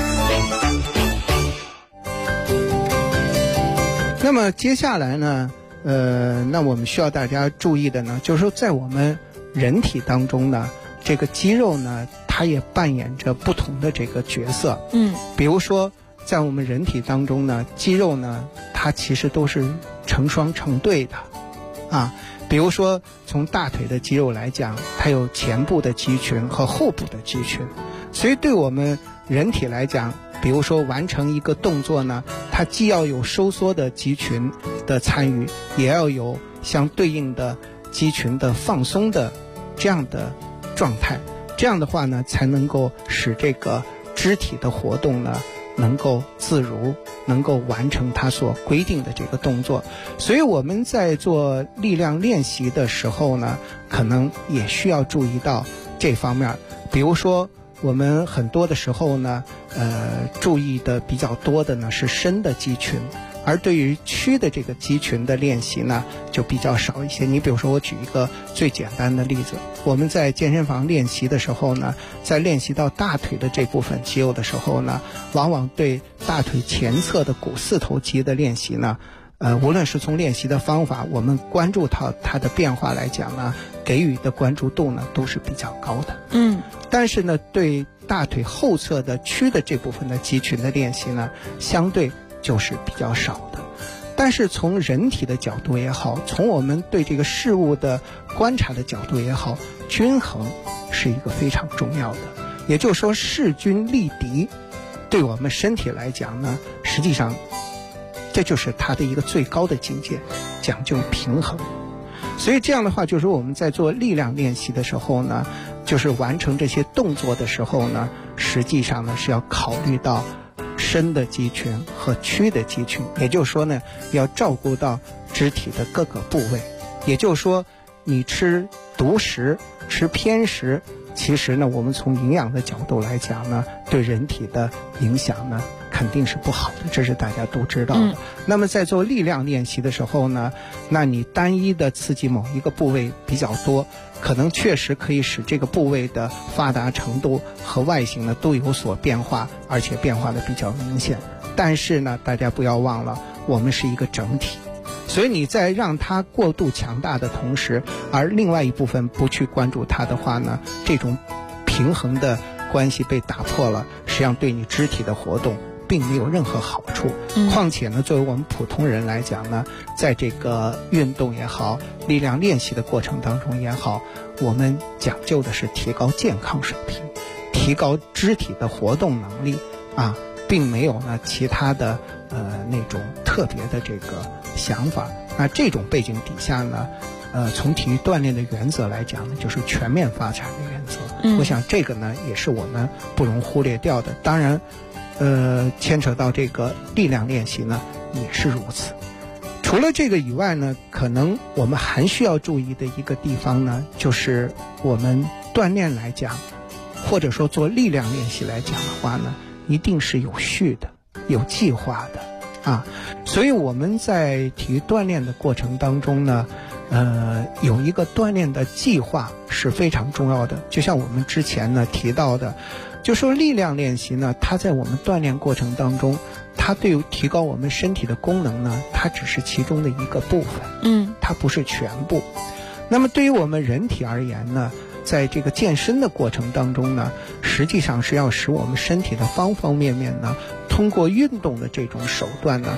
那么接下来呢，那我们需要大家注意的呢，就是说在我们人体当中呢，这个肌肉呢，它也扮演着不同的这个角色。比如说在我们人体当中呢，肌肉呢，它其实都是成双成对的。比如说从大腿的肌肉来讲，它有前部的肌群和后部的肌群，所以对我们人体来讲，比如说完成一个动作呢，它既要有收缩的肌群的参与，也要有相对应的肌群的放松的这样的状态，这样的话呢，才能够使这个肢体的活动呢能够自如，能够完成它所规定的这个动作。所以我们在做力量练习的时候呢，可能也需要注意到这方面。比如说我们很多的时候呢，注意的比较多的呢是伸的肌群，而对于屈的这个肌群的练习呢就比较少一些。你比如说我举一个最简单的例子，我们在健身房练习的时候呢，在练习到大腿的这部分肌肉的时候呢，往往对大腿前侧的股四头肌的练习呢，无论是从练习的方法，我们关注到它的变化来讲呢，给予的关注度呢都是比较高的。但是呢，对大腿后侧的屈的这部分的肌群的练习呢，相对就是比较少的。但是从人体的角度也好，从我们对这个事物的观察的角度也好，均衡是一个非常重要的。也就是说，势均力敌对我们身体来讲呢，实际上这就是它的一个最高的境界，讲究平衡。所以这样的话，就是我们在做力量练习的时候呢，就是完成这些动作的时候呢，实际上呢是要考虑到伸的肌群和屈的肌群，也就是说呢，要照顾到肢体的各个部位。也就是说，你吃独食、吃偏食，其实呢，我们从营养的角度来讲呢，对人体的影响呢肯定是不好的，这是大家都知道的。那么在做力量练习的时候呢，那你单一的刺激某一个部位比较多，可能确实可以使这个部位的发达程度和外形呢都有所变化，而且变化的比较明显。但是呢，大家不要忘了，我们是一个整体，所以你在让它过度强大的同时，而另外一部分不去关注它的话呢，这种平衡的关系被打破了，实际上对你肢体的活动并没有任何好处。况且呢，作为我们普通人来讲呢，在这个运动也好，力量练习的过程当中也好，我们讲究的是提高健康水平，提高肢体的活动能力并没有呢其他的那种特别的这个想法。那这种背景底下呢，从体育锻炼的原则来讲呢，就是全面发展的原则。我想这个呢也是我们不容忽略掉的。当然牵扯到这个力量练习呢也是如此。除了这个以外呢，可能我们还需要注意的一个地方呢，就是我们锻炼来讲，或者说做力量练习来讲的话呢，一定是有序的、有计划的所以我们在体育锻炼的过程当中呢，有一个锻炼的计划是非常重要的。就像我们之前呢提到的，就说力量练习呢，它在我们锻炼过程当中，它对于提高我们身体的功能呢，它只是其中的一个部分，它不是全部。那么对于我们人体而言呢，在这个健身的过程当中呢，实际上是要使我们身体的方方面面呢，通过运动的这种手段呢，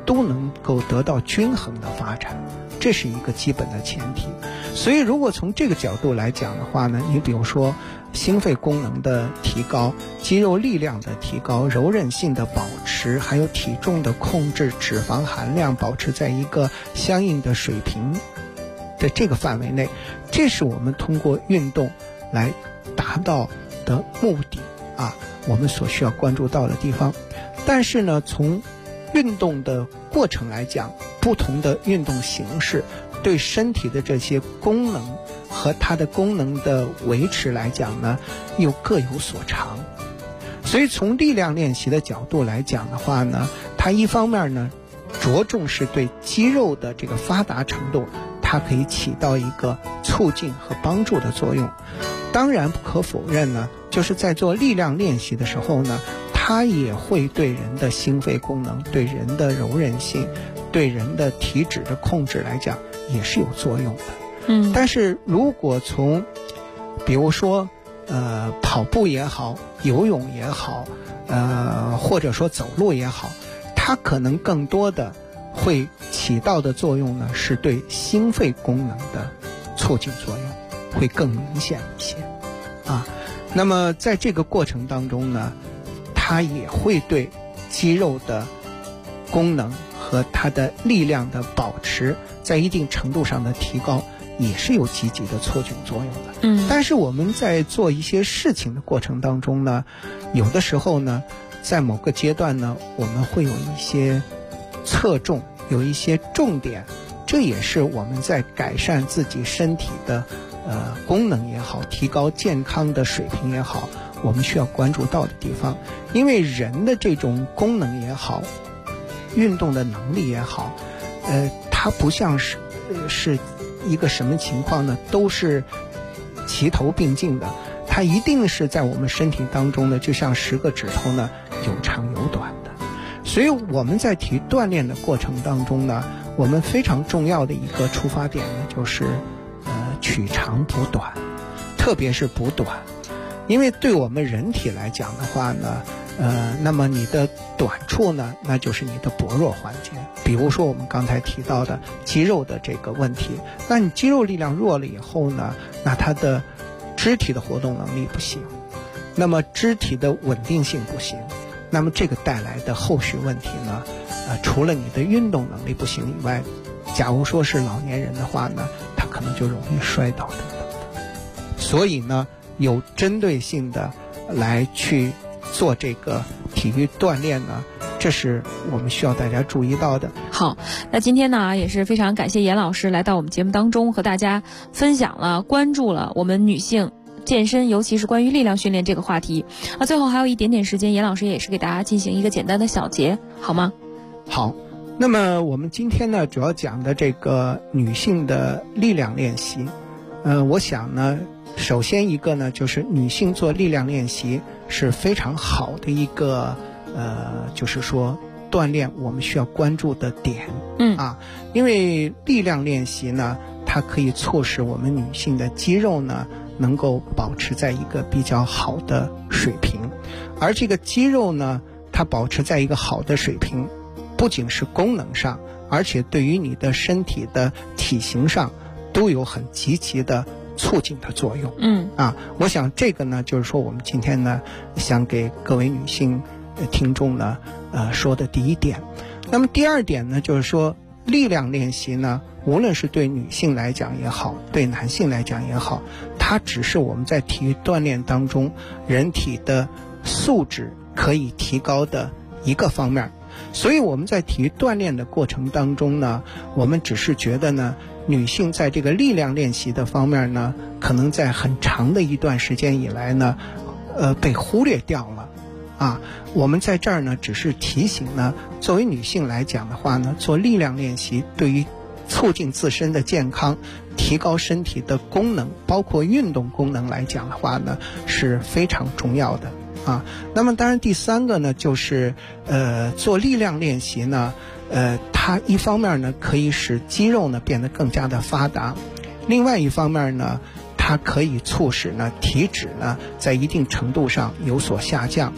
都能够得到均衡的发展，这是一个基本的前提。所以如果从这个角度来讲的话呢，你比如说心肺功能的提高、肌肉力量的提高、柔韧性的保持，还有体重的控制、脂肪含量保持在一个相应的水平的这个范围内，这是我们通过运动来达到的目的啊，我们所需要关注到的地方。但是呢，从运动的过程来讲，不同的运动形式对身体的这些功能和它的功能的维持来讲呢，又各有所长。所以从力量练习的角度来讲的话呢，它一方面呢着重是对肌肉的这个发达程度，它可以起到一个促进和帮助的作用。当然不可否认呢，就是在做力量练习的时候呢，它也会对人的心肺功能、对人的柔韧性、对人的体脂的控制来讲也是有作用的。但是如果从比如说跑步也好，游泳也好，或者说走路也好，它可能更多的会起到的作用呢，是对心肺功能的促进作用会更明显一些啊。那么在这个过程当中呢，它也会对肌肉的功能和它的力量的保持在一定程度上的提高也是有积极的促进作用的。但是我们在做一些事情的过程当中呢，有的时候呢，在某个阶段呢，我们会有一些侧重，有一些重点，这也是我们在改善自己身体的功能也好，提高健康的水平也好，我们需要关注到的地方。因为人的这种功能也好，运动的能力也好，它不像是一个什么情况呢，都是齐头并进的，它一定是在我们身体当中呢，就像10个指头呢，有长有短的。所以我们在体育锻炼的过程当中呢，我们非常重要的一个出发点呢，就是取长补短，特别是补短。因为对我们人体来讲的话呢，那么你的短处呢，那就是你的薄弱环节。比如说我们刚才提到的肌肉的这个问题，那你肌肉力量弱了以后呢，那它的肢体的活动能力不行，那么肢体的稳定性不行，那么这个带来的后续问题呢，除了你的运动能力不行以外，假如说是老年人的话呢，他可能就容易摔倒等等的。所以呢，有针对性的来去做这个体育锻炼呢，这是我们需要大家注意到的。 好，那今天呢也是非常感谢严老师来到我们节目当中，和大家分享了、关注了我们女性健身，尤其是关于力量训练这个话题。最后还有一点点时间，严老师也是给大家进行一个简单的小结，好吗？ 好，那么我们今天呢主要讲的这个女性的力量练习，我想呢，首先一个呢就是女性做力量练习是非常好的一个就是说锻炼我们需要关注的点。因为力量练习呢，它可以促使我们女性的肌肉呢能够保持在一个比较好的水平，而这个肌肉呢，它保持在一个好的水平，不仅是功能上，而且对于你的身体的体型上都有很积极的促进的作用。我想这个呢，就是说我们今天呢想给各位女性听众呢说的第一点。那么第二点呢，就是说力量练习呢，无论是对女性来讲也好，对男性来讲也好，它只是我们在体育锻炼当中人体的素质可以提高的一个方面。所以我们在体育锻炼的过程当中呢，我们只是觉得呢，女性在这个力量练习的方面呢，可能在很长的一段时间以来呢被忽略掉了。我们在这儿呢只是提醒呢，作为女性来讲的话呢，做力量练习对于促进自身的健康，提高身体的功能，包括运动功能来讲的话呢，是非常重要的。那么当然第三个呢，就是做力量练习呢，它一方面呢可以使肌肉呢变得更加的发达，另外一方面呢，它可以促使呢体脂呢在一定程度上有所下降。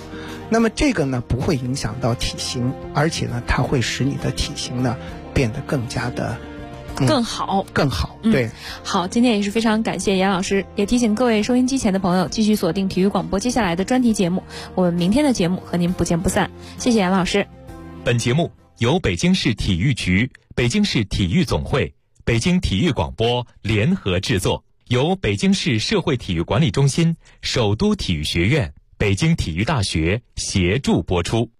那么这个呢不会影响到体型，而且呢它会使你的体型呢变得更加的更好。 对。 好，今天也是非常感谢严老师，也提醒各位收音机前的朋友继续锁定体育广播接下来的专题节目，我们明天的节目和您不见不散。谢谢严老师。 本节目由北京市体育局、北京市体育总会、北京体育广播联合制作，由北京市社会体育管理中心、首都体育学院、北京体育大学协助播出。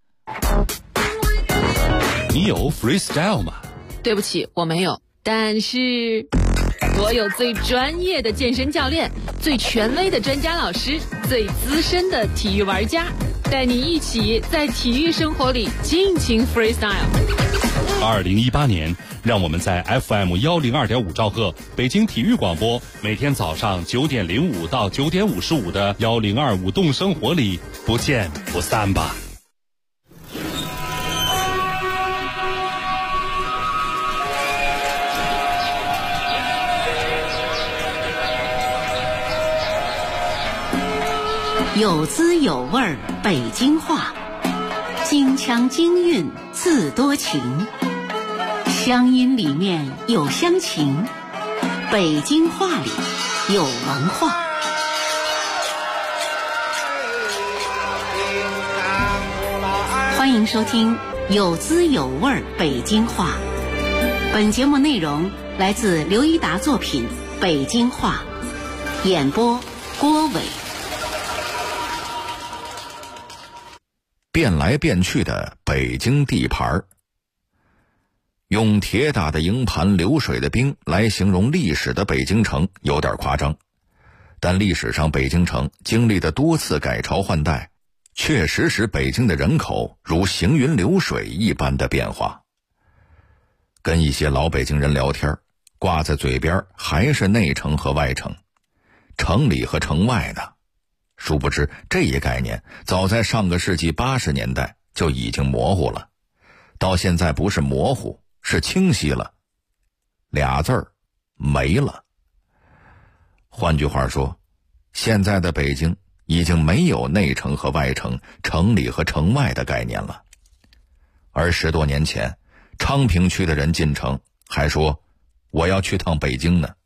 你有 freestyle 吗？ 对不起，我没有。但是我有最专业的健身教练，最权威的专家老师，最资深的体育玩家，带你一起在体育生活里尽情 freestyle。 2018年，让我们在 FM 102.5兆赫北京体育广播，每天早上9点05到9点55的1025动生活里不见不散吧。 有滋有味儿北京话，京腔京韵自多情，乡音里面有乡情，北京话里有文化。欢迎收听有滋有味儿北京话。本节目内容来自刘一达作品《北京话》，演播郭伟。 变来变去的北京地盘，用铁打的营盘流水的兵来形容历史的北京城有点夸张，但历史上北京城经历的多次改朝换代，确实使北京的人口如行云流水一般的变化。跟一些老北京人聊天，挂在嘴边还是内城和外城，城里和城外呢。殊不知这一概念早在上个世纪80年代就已经模糊了，到现在不是模糊，是清晰了，俩字儿没了。换句话说，现在的北京已经没有内城和外城、城里和城外的概念了。而10多年前，昌平区的人进城还说我要去趟北京呢。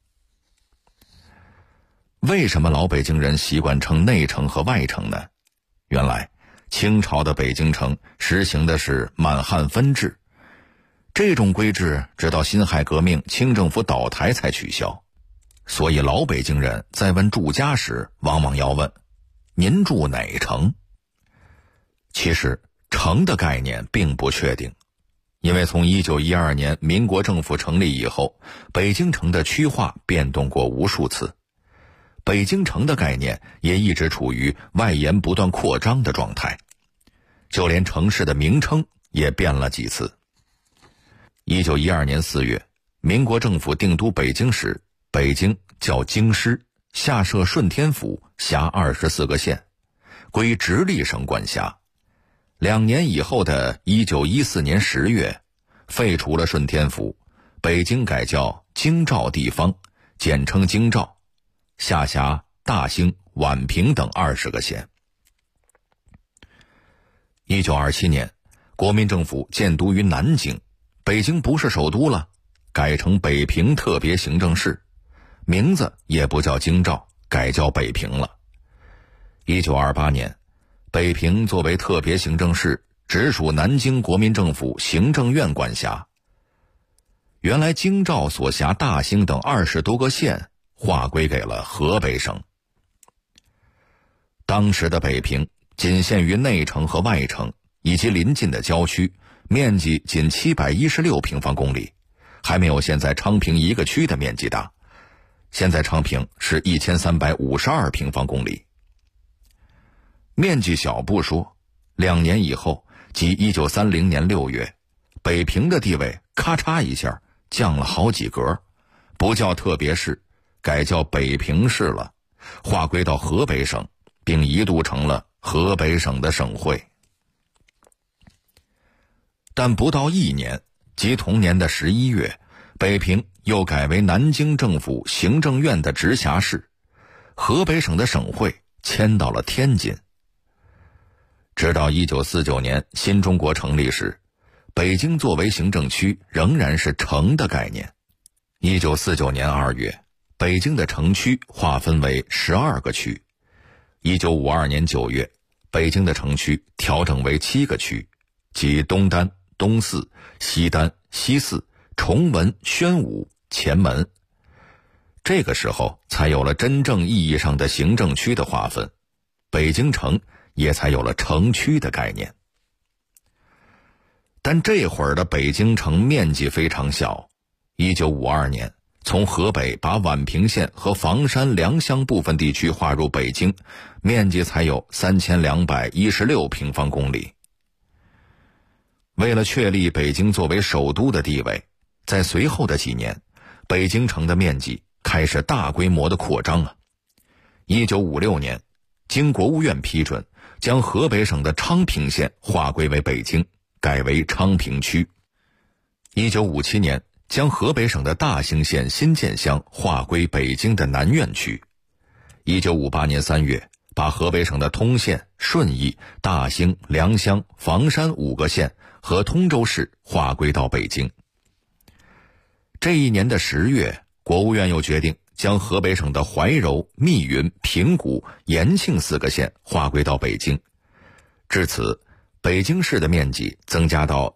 为什么老北京人习惯称内城和外城呢？原来清朝的北京城实行的是满汉分治，这种规制直到辛亥革命清政府倒台才取消。所以老北京人在问住家时往往要问您住哪城。其实城的概念并不确定，因为从1912年民国政府成立以后，北京城的区划变动过无数次，北京城的概念也一直处于外延不断扩张的状态，就连城市的名称也变了几次。1912年4月，民国政府定都北京时，北京叫京师，下设顺天府，辖24个县，归直隶省管辖。2年以后的1914年10月，废除了顺天府，北京改叫京兆地方，简称京兆，下辖大兴、宛平等20个县。1927年，国民政府建都于南京，北京不是首都了，改成北平特别行政市，名字也不叫京兆，改叫北平了。1928年，北平作为特别行政市，直属南京国民政府行政院管辖。原来京兆所辖大兴等20多个县划归给了河北省。当时的北平仅限于内城和外城以及邻近的郊区，面积仅716平方公里，还没有现在昌平一个区的面积大。现在昌平是1352平方公里。面积小不说，2年以后，即1930年6月，北平的地位咔嚓一下降了好几格，不叫特别市，改叫北平市了，划归到河北省，并一度成了河北省的省会。但不到1年，即同年的11月，北平又改为南京政府行政院的直辖市，河北省的省会迁到了天津。 直到1949年新中国成立时，北京作为行政区仍然是城的概念。1949年2月，北京的城区划分为12个区。1952年9月，北京的城区调整为7个区，即东单、东四、西单、西四、崇文、宣武、前门。这个时候才有了真正意义上的行政区的划分，北京城也才有了城区的概念。但这会儿的北京城面积非常小。1952年，从河北把宛平县和房山、良乡部分地区划入北京，面积才有3216平方公里。为了确立北京作为首都的地位，在随后的几年，北京城的面积开始大规模的扩张啊。1956年，经国务院批准，将河北省的昌平县划归为北京，改为昌平区。1957年，将河北省的大兴县新建乡划归北京的南苑区。1958年3月，把河北省的通县、顺义、大兴、良乡、房山5个县和通州市划归到北京。这一年的10月，国务院又决定将河北省的怀柔、密云、平谷、延庆4个县划归到北京。至此，北京市的面积增加到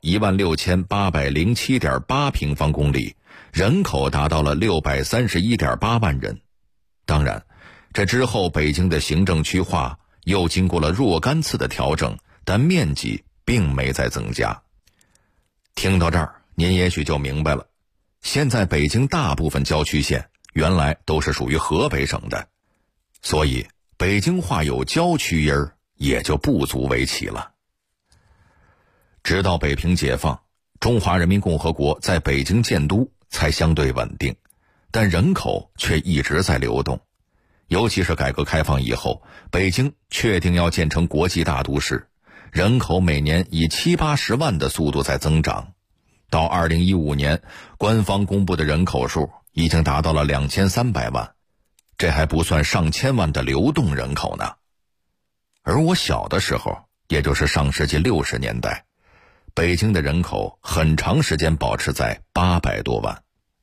16807.8平方公里，人口达到了631.8万人。当然，这之后北京的行政区划又经过了若干次的调整，但面积并没再增加。听到这儿，您也许就明白了，现在北京大部分郊区县原来都是属于河北省的，所以北京话有郊区音儿也就不足为奇了。直到北平解放，中华人民共和国在北京建都才相对稳定，但人口却一直在流动。尤其是改革开放以后，北京确定要建成国际大都市，人口每年以70-80万的速度在增长。到2015年，官方公布的人口数已经达到了2300万，这还不算上千万的流动人口呢。而我小的时候，也就是上世纪60年代，北京的人口很长时间保持在800多万。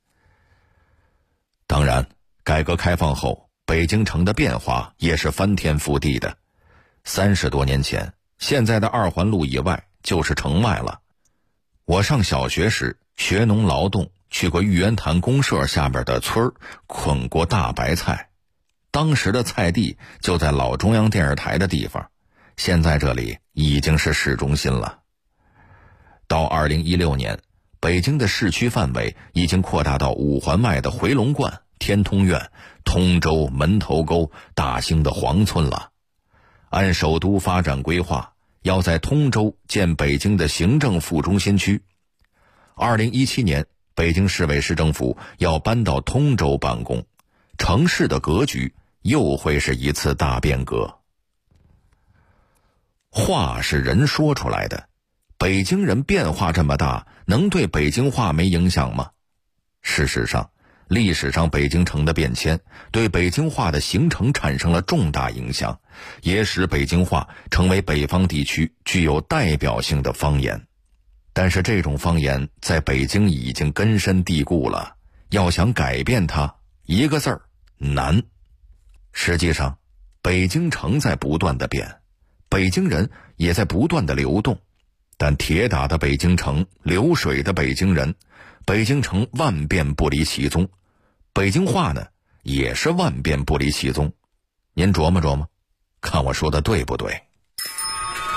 当然，改革开放后，北京城的变化也是翻天覆地的。30多年前，现在的2环路以外就是城外了。我上小学时学农劳动，去过玉渊潭公社下边的村儿，捆过大白菜。当时的菜地就在老中央电视台的地方，现在这里已经是市中心了。到2016年，北京的市区范围已经扩大到5环外的回龙观、天通苑、通州、门头沟、大兴的黄村了。按首都发展规划，要在通州建北京的行政副中心区。2017年，北京市委市政府要搬到通州办公，城市的格局又会是一次大变革。话是人说出来的，北京人变化这么大，能对北京话没影响吗？事实上，历史上北京城的变迁对北京话的形成产生了重大影响，也使北京话成为北方地区具有代表性的方言。但是这种方言在北京已经根深蒂固了，要想改变它，一个字儿，难。实际上，北京城在不断的变，北京人也在不断的流动，但铁打的北京城，流水的北京人，北京城万变不离其宗，北京话呢，也是万变不离其宗。您琢磨琢磨，看我说的对不对？